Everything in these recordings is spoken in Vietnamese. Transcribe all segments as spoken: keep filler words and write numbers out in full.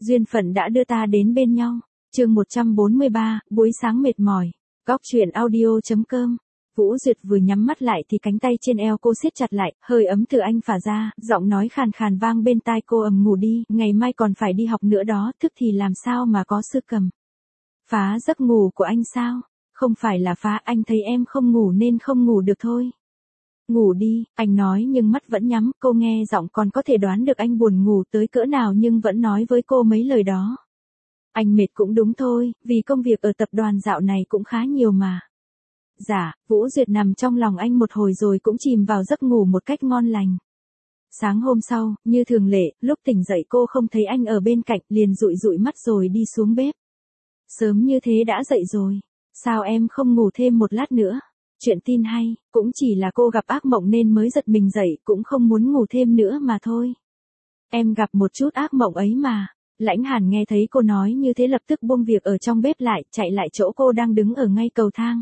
Duyên phận đã đưa ta đến bên nhau. Chương một trăm bốn mươi ba, buổi sáng mệt mỏi. Góc truyện audio.com. Vũ Duyệt vừa nhắm mắt lại thì cánh tay trên eo cô siết chặt lại, hơi ấm từ anh phả ra, giọng nói khàn khàn vang bên tai cô. Ầm ngủ đi, ngày mai còn phải đi học nữa đó, thức thì làm sao mà có sư cầm. Phá giấc ngủ của anh sao? Không phải là phá, anh thấy em không ngủ nên không ngủ được thôi. Ngủ đi, anh nói nhưng mắt vẫn nhắm, cô nghe giọng còn có thể đoán được anh buồn ngủ tới cỡ nào nhưng vẫn nói với cô mấy lời đó. Anh mệt cũng đúng thôi, vì công việc ở tập đoàn dạo này cũng khá nhiều mà. Dạ, Vũ Duyệt nằm trong lòng anh một hồi rồi cũng chìm vào giấc ngủ một cách ngon lành. Sáng hôm sau, như thường lệ, lúc tỉnh dậy cô không thấy anh ở bên cạnh, liền dụi dụi mắt rồi đi xuống bếp. Sớm như thế đã dậy rồi, sao em không ngủ thêm một lát nữa? Chuyện tin hay, cũng chỉ là cô gặp ác mộng nên mới giật mình dậy, cũng không muốn ngủ thêm nữa mà thôi. Em gặp một chút ác mộng ấy mà. Lãnh Hàn nghe thấy cô nói như thế lập tức buông việc ở trong bếp lại, chạy lại chỗ cô đang đứng ở ngay cầu thang.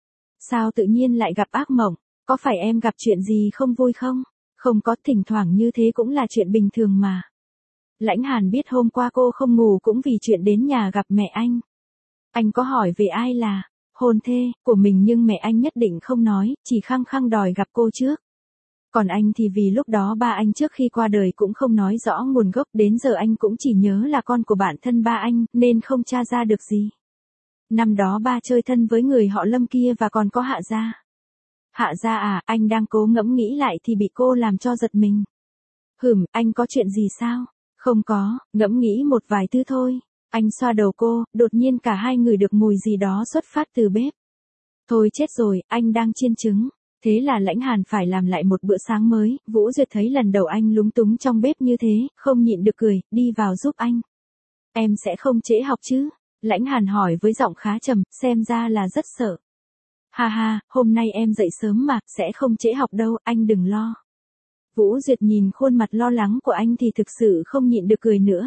Sao tự nhiên lại gặp ác mộng? Có phải em gặp chuyện gì không vui không? Không có, thỉnh thoảng như thế cũng là chuyện bình thường mà. Lãnh Hàn biết hôm qua cô không ngủ cũng vì chuyện đến nhà gặp mẹ anh. Anh có hỏi về ai là hôn thê của mình nhưng mẹ anh nhất định không nói, chỉ khăng khăng đòi gặp cô trước. Còn anh thì vì lúc đó ba anh trước khi qua đời cũng không nói rõ nguồn gốc, đến giờ anh cũng chỉ nhớ là con của bạn thân ba anh, nên không tra ra được gì. Năm đó ba chơi thân với người họ Lâm kia và còn có Hạ Gia. Hạ Gia à, anh đang cố ngẫm nghĩ lại thì bị cô làm cho giật mình. Hửm, anh có chuyện gì sao? Không có, ngẫm nghĩ một vài thứ thôi. Anh xoa đầu cô, đột nhiên cả hai người được mùi gì đó xuất phát từ bếp. Thôi chết rồi, anh đang chiên trứng. Thế là Lãnh Hàn phải làm lại một bữa sáng mới. Vũ Duyệt thấy lần đầu anh lúng túng trong bếp như thế, không nhịn được cười, đi vào giúp anh. Em sẽ không trễ học chứ? Lãnh Hàn hỏi với giọng khá trầm, xem ra là rất sợ. Ha ha, hôm nay em dậy sớm mà, sẽ không trễ học đâu, anh đừng lo. Vũ Duyệt nhìn khuôn mặt lo lắng của anh thì thực sự không nhịn được cười nữa.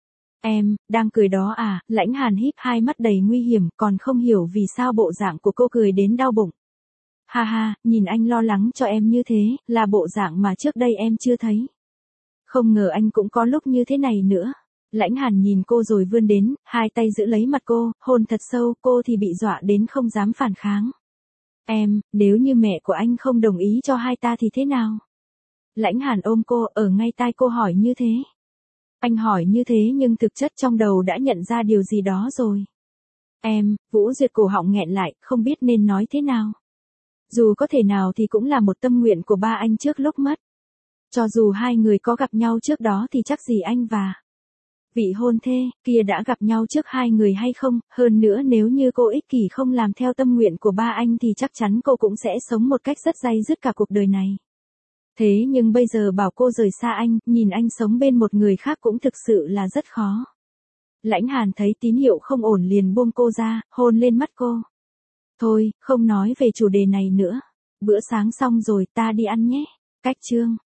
Em, đang cười đó à? Lãnh Hàn híp hai mắt đầy nguy hiểm, còn không hiểu vì sao bộ dạng của cô cười đến đau bụng. Ha ha, nhìn anh lo lắng cho em như thế, là bộ dạng mà trước đây em chưa thấy. Không ngờ anh cũng có lúc như thế này nữa. Lãnh Hàn nhìn cô rồi vươn đến, hai tay giữ lấy mặt cô, hôn thật sâu, cô thì bị dọa đến không dám phản kháng. Em, nếu như mẹ của anh không đồng ý cho hai ta thì thế nào? Lãnh Hàn ôm cô, ở ngay tai cô hỏi như thế. Anh hỏi như thế nhưng thực chất trong đầu đã nhận ra điều gì đó rồi. Em, Vũ Duyệt cổ họng nghẹn lại, không biết nên nói thế nào. Dù có thể nào thì cũng là một tâm nguyện của ba anh trước lúc mất. Cho dù hai người có gặp nhau trước đó thì chắc gì anh và vị hôn thê kia đã gặp nhau trước hai người hay không, hơn nữa nếu như cô ích kỷ không làm theo tâm nguyện của ba anh thì chắc chắn cô cũng sẽ sống một cách rất day dứt cả cuộc đời này. Thế nhưng bây giờ bảo cô rời xa anh, nhìn anh sống bên một người khác cũng thực sự là rất khó. Lãnh Hàn thấy tín hiệu không ổn liền buông cô ra, hôn lên mắt cô. Thôi, không nói về chủ đề này nữa. Bữa sáng xong rồi, ta đi ăn nhé. Cách chương.